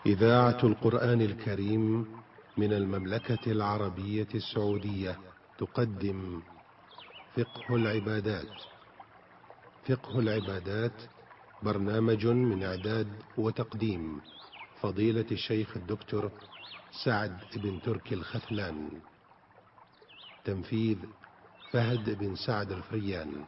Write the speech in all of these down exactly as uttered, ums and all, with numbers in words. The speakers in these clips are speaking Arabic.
إذاعة القرآن الكريم من المملكة العربية السعودية تقدم فقه العبادات. فقه العبادات برنامج من إعداد وتقديم فضيلة الشيخ الدكتور سعد بن تركي الخثلان. تنفيذ فهد بن سعد الفريان.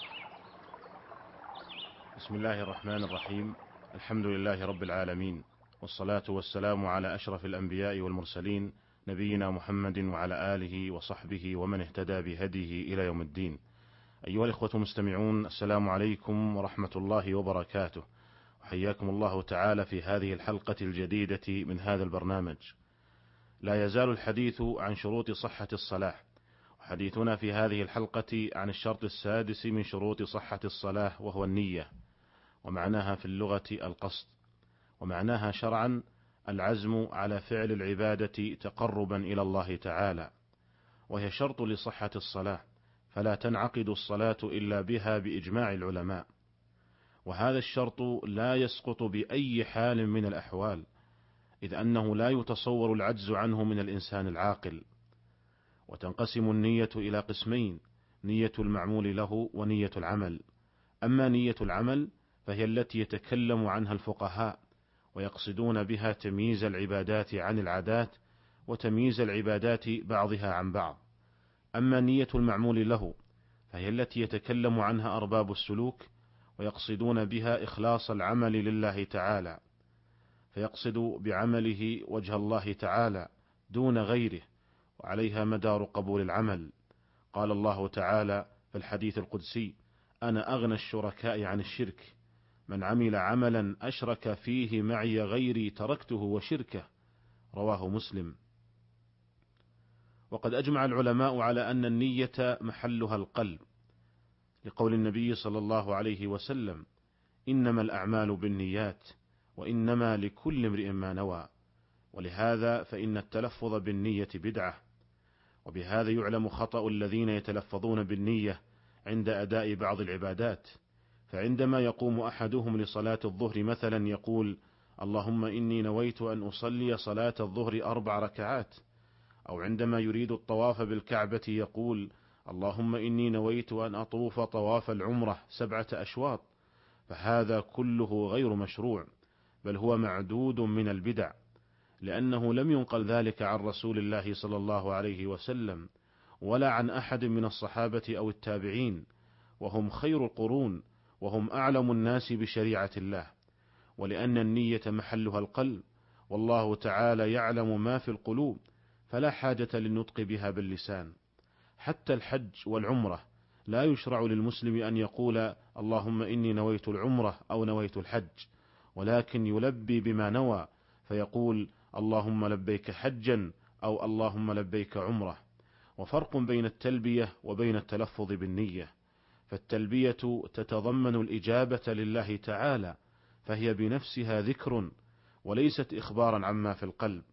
بسم الله الرحمن الرحيم. الحمد لله رب العالمين، والصلاة والسلام على أشرف الأنبياء والمرسلين، نبينا محمد وعلى آله وصحبه ومن اهتدى بهديه إلى يوم الدين. أيها الإخوة المستمعون، السلام عليكم ورحمة الله وبركاته، وحياكم الله تعالى في هذه الحلقة الجديدة من هذا البرنامج. لا يزال الحديث عن شروط صحة الصلاة، وحديثنا في هذه الحلقة عن الشرط السادس من شروط صحة الصلاة، وهو النية، ومعناها في اللغة القصد، ومعناها شرعا العزم على فعل العبادة تقربا إلى الله تعالى، وهي شرط لصحة الصلاة، فلا تنعقد الصلاة إلا بها بإجماع العلماء. وهذا الشرط لا يسقط بأي حال من الأحوال، إذ أنه لا يتصور العجز عنه من الإنسان العاقل. وتنقسم النية إلى قسمين: نية المعمول له ونية العمل. أما نية العمل فهي التي يتكلم عنها الفقهاء، ويقصدون بها تمييز العبادات عن العادات، وتمييز العبادات بعضها عن بعض. أما نية المعمول له فهي التي يتكلم عنها أرباب السلوك، ويقصدون بها إخلاص العمل لله تعالى، فيقصد بعمله وجه الله تعالى دون غيره، وعليها مدار قبول العمل. قال الله تعالى في الحديث القدسي: أنا أغنى الشركاء عن الشرك، من عمل عملا أشرك فيه معي غيري تركته وشركه. رواه مسلم. وقد أجمع العلماء على أن النية محلها القلب، لقول النبي صلى الله عليه وسلم: إنما الأعمال بالنيات وإنما لكل امرئ ما نوى. ولهذا فإن التلفظ بالنية بدعة. وبهذا يعلم خطأ الذين يتلفظون بالنية عند أداء بعض العبادات، فعندما يقوم أحدهم لصلاة الظهر مثلا يقول: اللهم إني نويت أن أصلي صلاة الظهر أربع ركعات. أو عندما يريد الطواف بالكعبة يقول: اللهم إني نويت أن أطوف طواف العمرة سبعة أشواط. فهذا كله غير مشروع، بل هو معدود من البدع، لأنه لم ينقل ذلك عن رسول الله صلى الله عليه وسلم، ولا عن أحد من الصحابة أو التابعين، وهم خير القرون، وهم أعلم الناس بشريعة الله. ولأن النية محلها القلب، والله تعالى يعلم ما في القلوب، فلا حاجة للنطق بها باللسان. حتى الحج والعمرة لا يشرع للمسلم أن يقول: اللهم إني نويت العمرة أو نويت الحج، ولكن يلبي بما نوى، فيقول: اللهم لبيك حجا أو اللهم لبيك عمرة. وفرق بين التلبية وبين التلفظ بالنية، فالتلبية تتضمن الإجابة لله تعالى، فهي بنفسها ذكر وليست إخبارا عما في القلب.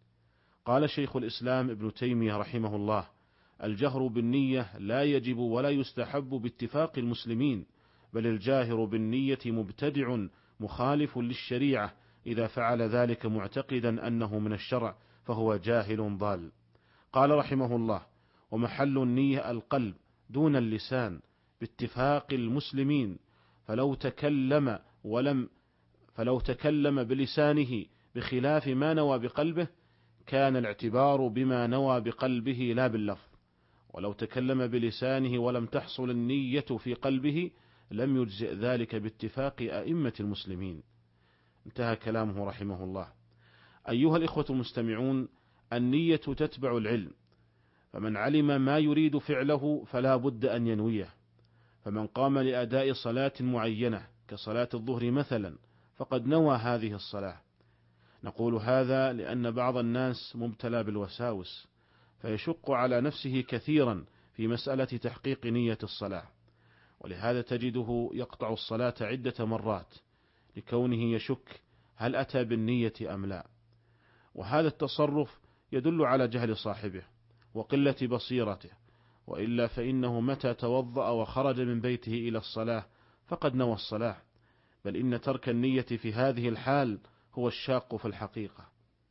قال شيخ الإسلام ابن تيمية رحمه الله: الجهر بالنية لا يجب ولا يستحب باتفاق المسلمين، بل الجاهر بالنية مبتدع مخالف للشريعة، إذا فعل ذلك معتقدا أنه من الشرع فهو جاهل ضال. قال رحمه الله: ومحل النية القلب دون اللسان باتفاق المسلمين، فلو تكلم ولم فلو تكلم بلسانه بخلاف ما نوى بقلبه كان الاعتبار بما نوى بقلبه لا باللفظ، ولو تكلم بلسانه ولم تحصل النية في قلبه لم يجزئ ذلك باتفاق أئمة المسلمين. انتهى كلامه رحمه الله. أيها الإخوة المستمعون، النية تتبع العلم، فمن علم ما يريد فعله فلا بد أن ينويه. فمن قام لأداء صلاة معينة كصلاة الظهر مثلا فقد نوى هذه الصلاة. نقول هذا لأن بعض الناس مبتلى بالوساوس، فيشق على نفسه كثيرا في مسألة تحقيق نية الصلاة، ولهذا تجده يقطع الصلاة عدة مرات لكونه يشك هل أتى بالنية أم لا. وهذا التصرف يدل على جهل صاحبه وقلة بصيرته، وإلا فإنه متى توضأ وخرج من بيته إلى الصلاة فقد نوى الصلاة، بل إن ترك النية في هذه الحال هو الشاق في الحقيقة.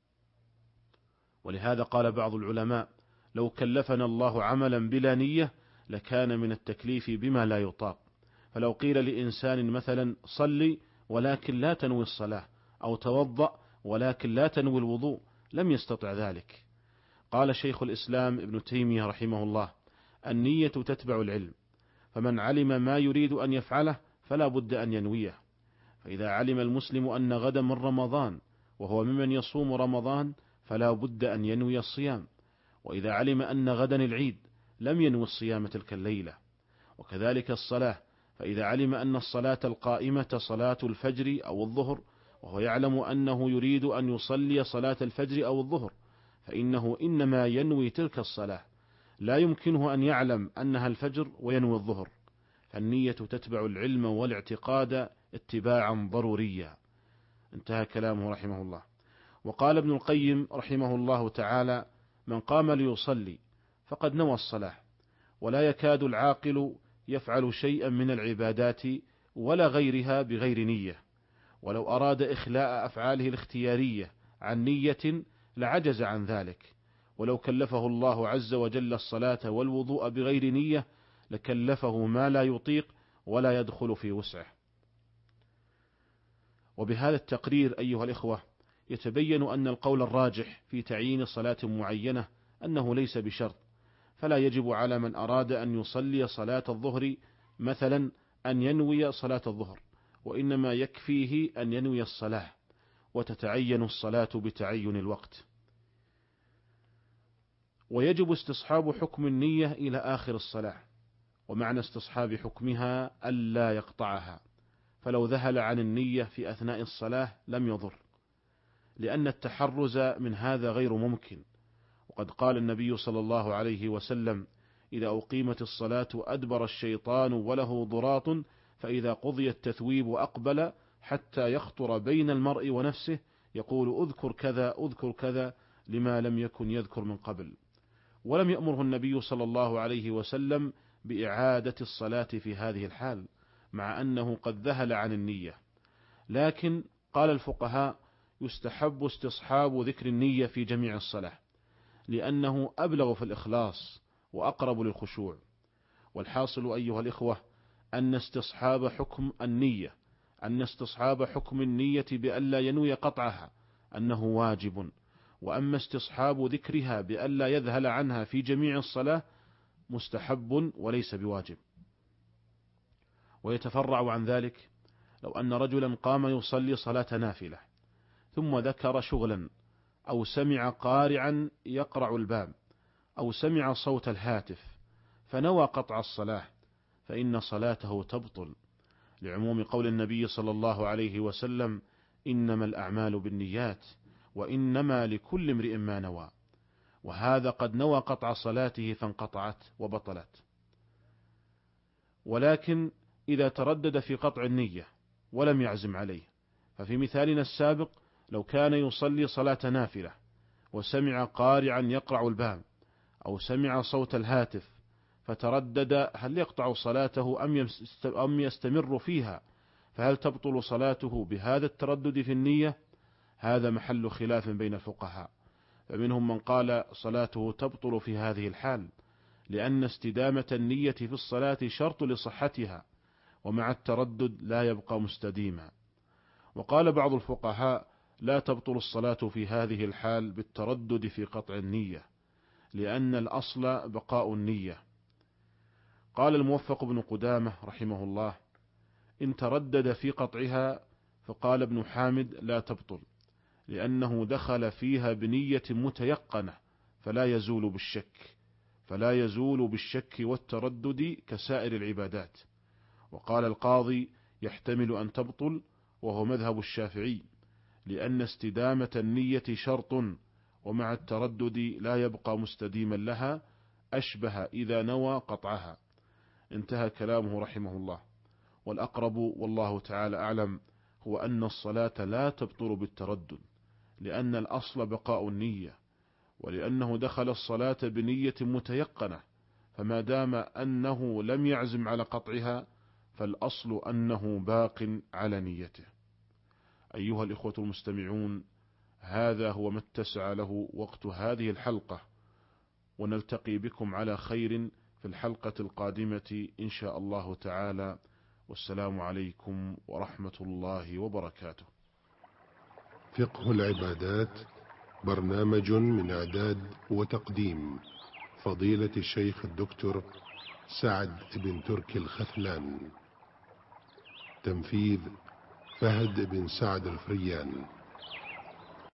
ولهذا قال بعض العلماء: لو كلفنا الله عملا بلا نية لكان من التكليف بما لا يطاق. فلو قيل لإنسان مثلا صلي ولكن لا تنوي الصلاة، أو توضأ ولكن لا تنوي الوضوء، لم يستطع ذلك. قال شيخ الإسلام ابن تيمية رحمه الله: النية تتبع العلم، فمن علم ما يريد أن يفعله فلا بد أن ينويه. فإذا علم المسلم أن غدا من رمضان وهو ممن يصوم رمضان فلا بد أن ينوي الصيام، وإذا علم أن غدا العيد لم ينوي الصيام تلك الليلة. وكذلك الصلاة، فإذا علم أن الصلاة القائمة صلاة الفجر أو الظهر وهو يعلم أنه يريد أن يصلي صلاة الفجر أو الظهر، فإنه إنما ينوي تلك الصلاة، لا يمكنه أن يعلم أنها الفجر وينوي الظهر. فالنية تتبع العلم والاعتقاد اتباعا ضروريا. انتهى كلامه رحمه الله. وقال ابن القيم رحمه الله تعالى: من قام ليصلي فقد نوى الصلاة، ولا يكاد العاقل يفعل شيئا من العبادات ولا غيرها بغير نية، ولو أراد إخلاء أفعاله الاختيارية عن نية لعجز عن ذلك، ولو كلفه الله عز وجل الصلاة والوضوء بغير نية لكلفه ما لا يطيق ولا يدخل في وسعه. وبهذا التقرير أيها الإخوة يتبين أن القول الراجح في تعيين صلاة معينة أنه ليس بشرط، فلا يجب على من أراد أن يصلي صلاة الظهر مثلا أن ينوي صلاة الظهر، وإنما يكفيه أن ينوي الصلاة، وتتعين الصلاة بتعين الوقت. ويجب استصحاب حكم النية إلى آخر الصلاة، ومعنى استصحاب حكمها ألا يقطعها، فلو ذهل عن النية في أثناء الصلاة لم يضر، لأن التحرز من هذا غير ممكن. وقد قال النبي صلى الله عليه وسلم: إذا أقيمت الصلاة أدبر الشيطان وله ضراط، فإذا قضي التثويب أقبل حتى يخطر بين المرء ونفسه يقول أذكر كذا أذكر كذا لما لم يكن يذكر من قبل. ولم يأمره النبي صلى الله عليه وسلم بإعادة الصلاة في هذه الحال، مع أنه قد ذهل عن النية. لكن قال الفقهاء: يستحب استصحاب ذكر النية في جميع الصلاة، لأنه أبلغ في الإخلاص وأقرب للخشوع. والحاصل أيها الإخوة أن استصحاب حكم النية أن استصحاب حكم النية بألا ينوي قطعها أنه واجب، وأما استصحاب ذكرها بألا يذهل عنها في جميع الصلاة مستحب وليس بواجب. ويتفرع عن ذلك لو أن رجلا قام يصلي صلاة نافلة ثم ذكر شغلا، أو سمع قارعا يقرع الباب، أو سمع صوت الهاتف فنوى قطع الصلاة، فإن صلاته تبطل، لعموم قول النبي صلى الله عليه وسلم: إنما الأعمال بالنيات وإنما لكل امرئ ما نوى. وهذا قد نوى قطع صلاته فانقطعت وبطلت. ولكن إذا تردد في قطع النية ولم يعزم عليه، ففي مثالنا السابق لو كان يصلي صلاة نافلة وسمع قارعا يقرع الباب أو سمع صوت الهاتف فتردد هل يقطع صلاته أم يستمر فيها، فهل تبطل صلاته بهذا التردد في النية؟ هذا محل خلاف بين الفقهاء، فمنهم من قال صلاته تبطل في هذه الحال، لأن استدامة النية في الصلاة شرط لصحتها، ومع التردد لا يبقى مستديما. وقال بعض الفقهاء: لا تبطل الصلاة في هذه الحال بالتردد في قطع النية، لأن الأصل بقاء النية. قال الموفق بن قدامة رحمه الله: إن تردد في قطعها فقال ابن حامد لا تبطل، لأنه دخل فيها بنية متيقنة فلا يزول بالشك فلا يزول بالشك والتردد كسائر العبادات. وقال القاضي: يحتمل أن تبطل، وهو مذهب الشافعي، لأن استدامة النية شرط، ومع التردد لا يبقى مستديما لها، أشبه إذا نوى قطعها. انتهى كلامه رحمه الله. والأقرب والله تعالى أعلم هو أن الصلاة لا تبطل بالتردد، لأن الأصل بقاء النية، ولأنه دخل الصلاة بنية متيقنة، فما دام أنه لم يعزم على قطعها فالأصل أنه باق على نيته. أيها الإخوة المستمعون، هذا هو ما اتسع له وقت هذه الحلقة، ونلتقي بكم على خير في الحلقة القادمة إن شاء الله تعالى، والسلام عليكم ورحمة الله وبركاته. فقه العبادات برنامج من إعداد وتقديم فضيلة الشيخ الدكتور سعد بن تركي الخثلان. تنفيذ فهد بن سعد الفريان.